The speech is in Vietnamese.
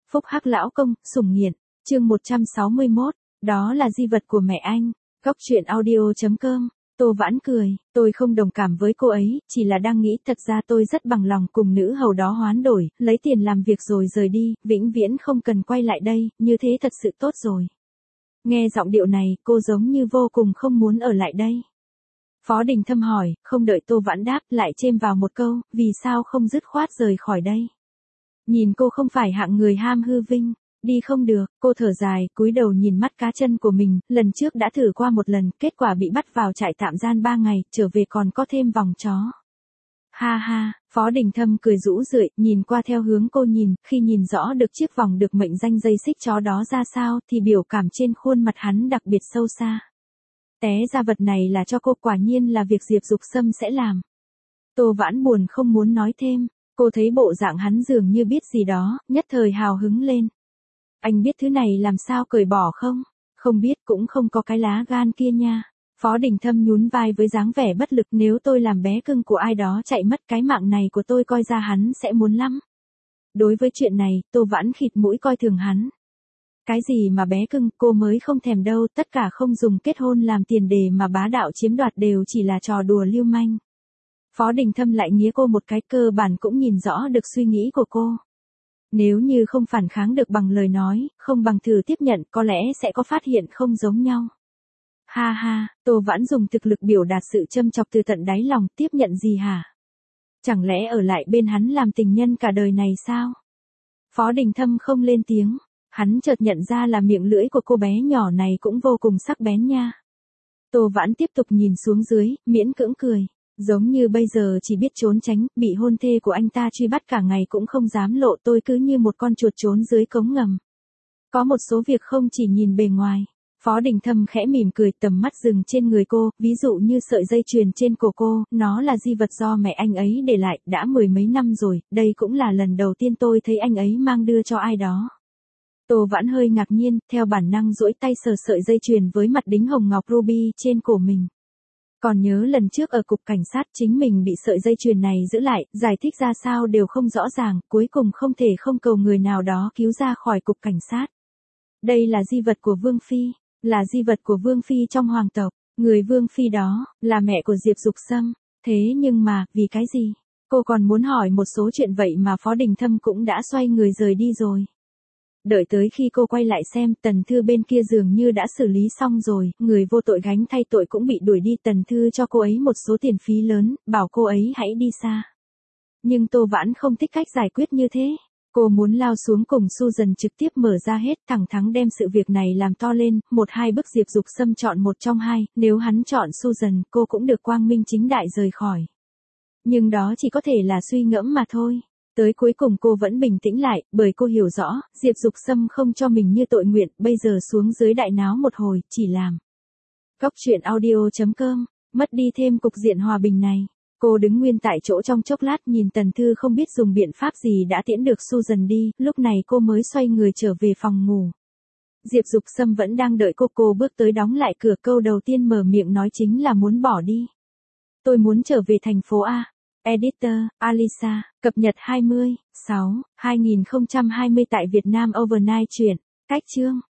Phúc Hắc lão công, sủng nghiện, chương 161, đó là di vật của mẹ anh. Góc truyện audio.com. Tô Vãn cười, tôi không đồng cảm với cô ấy, chỉ là đang nghĩ thật ra tôi rất bằng lòng cùng nữ hầu đó hoán đổi, lấy tiền làm việc rồi rời đi, vĩnh viễn không cần quay lại đây, như thế thật sự tốt rồi. Nghe giọng điệu này, cô giống như vô cùng không muốn ở lại đây. Phó Đình Thâm hỏi, không đợi Tô Vãn đáp, lại chêm vào một câu, vì sao không dứt khoát rời khỏi đây. Nhìn cô không phải hạng người ham hư vinh, đi không được, cô thở dài, cúi đầu nhìn mắt cá chân của mình, lần trước đã thử qua một lần, kết quả bị bắt vào trại tạm giam 3 ngày, trở về còn có thêm vòng chó. Ha ha, Phó Đình Thâm cười rũ rượi, nhìn qua theo hướng cô nhìn, khi nhìn rõ được chiếc vòng được mệnh danh dây xích chó đó ra sao, thì biểu cảm trên khuôn mặt hắn đặc biệt sâu xa. Té ra vật này là cho cô, quả nhiên là việc Diệp Dục Sâm sẽ làm. Tô Vãn buồn không muốn nói thêm, cô thấy bộ dạng hắn dường như biết gì đó, nhất thời hào hứng lên. Anh biết thứ này làm sao cởi bỏ không? Không biết, cũng không có cái lá gan kia nha. Phó Đình Thâm nhún vai với dáng vẻ bất lực, nếu tôi làm bé cưng của ai đó chạy mất, cái mạng này của tôi coi ra hắn sẽ muốn lắm. Đối với chuyện này, Tô Vãn khịt mũi coi thường hắn. Cái gì mà bé cưng, cô mới không thèm đâu, tất cả không dùng kết hôn làm tiền đề mà bá đạo chiếm đoạt đều chỉ là trò đùa lưu manh. Phó Đình Thâm lại nghía cô một cái, cơ bản cũng nhìn rõ được suy nghĩ của cô. Nếu như không phản kháng được bằng lời nói, không bằng thử tiếp nhận, có lẽ sẽ có phát hiện không giống nhau. Ha ha, Tô Vãn dùng thực lực biểu đạt sự châm chọc từ tận đáy lòng, tiếp nhận gì hả? Chẳng lẽ ở lại bên hắn làm tình nhân cả đời này sao? Phó Đình Thâm không lên tiếng, hắn chợt nhận ra là miệng lưỡi của cô bé nhỏ này cũng vô cùng sắc bén nha. Tô Vãn tiếp tục nhìn xuống dưới, miễn cưỡng cười. Giống như bây giờ chỉ biết trốn tránh, bị hôn thê của anh ta truy bắt cả ngày cũng không dám lộ, tôi cứ như một con chuột trốn dưới cống ngầm. Có một số việc không chỉ nhìn bề ngoài. Phó Đình Thâm khẽ mỉm cười, tầm mắt dừng trên người cô, ví dụ như sợi dây chuyền trên cổ cô, nó là di vật do mẹ anh ấy để lại, đã 10 mấy năm rồi, đây cũng là lần đầu tiên tôi thấy anh ấy mang đưa cho ai đó. Tô Vãn hơi ngạc nhiên, theo bản năng duỗi tay sờ sợi dây chuyền với mặt đính hồng ngọc ruby trên cổ mình. Còn nhớ lần trước ở cục cảnh sát chính mình bị sợi dây chuyền này giữ lại, giải thích ra sao đều không rõ ràng, cuối cùng không thể không cầu người nào đó cứu ra khỏi cục cảnh sát. Đây là di vật của Vương Phi, là di vật của Vương Phi trong hoàng tộc, người Vương Phi đó, là mẹ của Diệp Dục Sâm, thế nhưng mà, vì cái gì? Cô còn muốn hỏi một số chuyện vậy mà Phó Đình Thâm cũng đã xoay người rời đi rồi. Đợi tới khi cô quay lại xem, Tần Thư bên kia dường như đã xử lý xong rồi, người vô tội gánh thay tội cũng bị đuổi đi, Tần Thư cho cô ấy một số tiền phí lớn, bảo cô ấy hãy đi xa. Nhưng Tô Vãn không thích cách giải quyết như thế. Cô muốn lao xuống cùng Susan trực tiếp mở ra hết, thẳng thắn đem sự việc này làm to lên, 1-2 bức Diệp Dục Sâm chọn một trong hai, nếu hắn chọn Susan, cô cũng được quang minh chính đại rời khỏi. Nhưng đó chỉ có thể là suy ngẫm mà thôi. Tới cuối cùng cô vẫn bình tĩnh lại, bởi cô hiểu rõ, Diệp Dục Sâm không cho mình như tội nguyện, bây giờ xuống dưới đại náo một hồi, chỉ làm. Góc truyện audio.com, mất đi thêm cục diện hòa bình này. Cô đứng nguyên tại chỗ trong chốc lát, nhìn Tần Thư không biết dùng biện pháp gì đã tiễn được Susan đi, lúc này cô mới xoay người trở về phòng ngủ. Diệp Dục Sâm vẫn đang đợi cô bước tới đóng lại cửa, câu đầu tiên mở miệng nói chính là muốn bỏ đi. Tôi muốn trở về thành phố A. Editor, Alisa, cập nhật 20/6/2020 tại Việt Nam Overnight truyện. Cách chương.